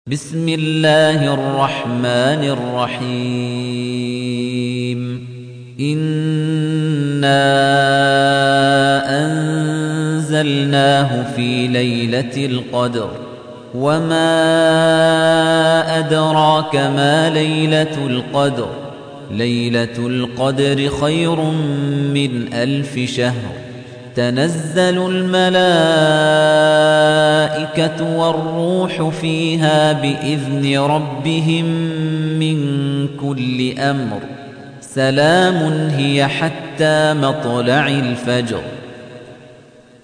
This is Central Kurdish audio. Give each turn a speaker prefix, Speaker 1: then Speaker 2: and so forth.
Speaker 1: بسم الله الرحمن الرحيم إنا أنزلناه في ليلة القدر وما أدراك ما ليلة القدر ليلة القدر خير من 1000 شهر تنزل الملائكة والروح فيها بإذن ربهم من كل أمر سلام هي حتى مطلع الفجر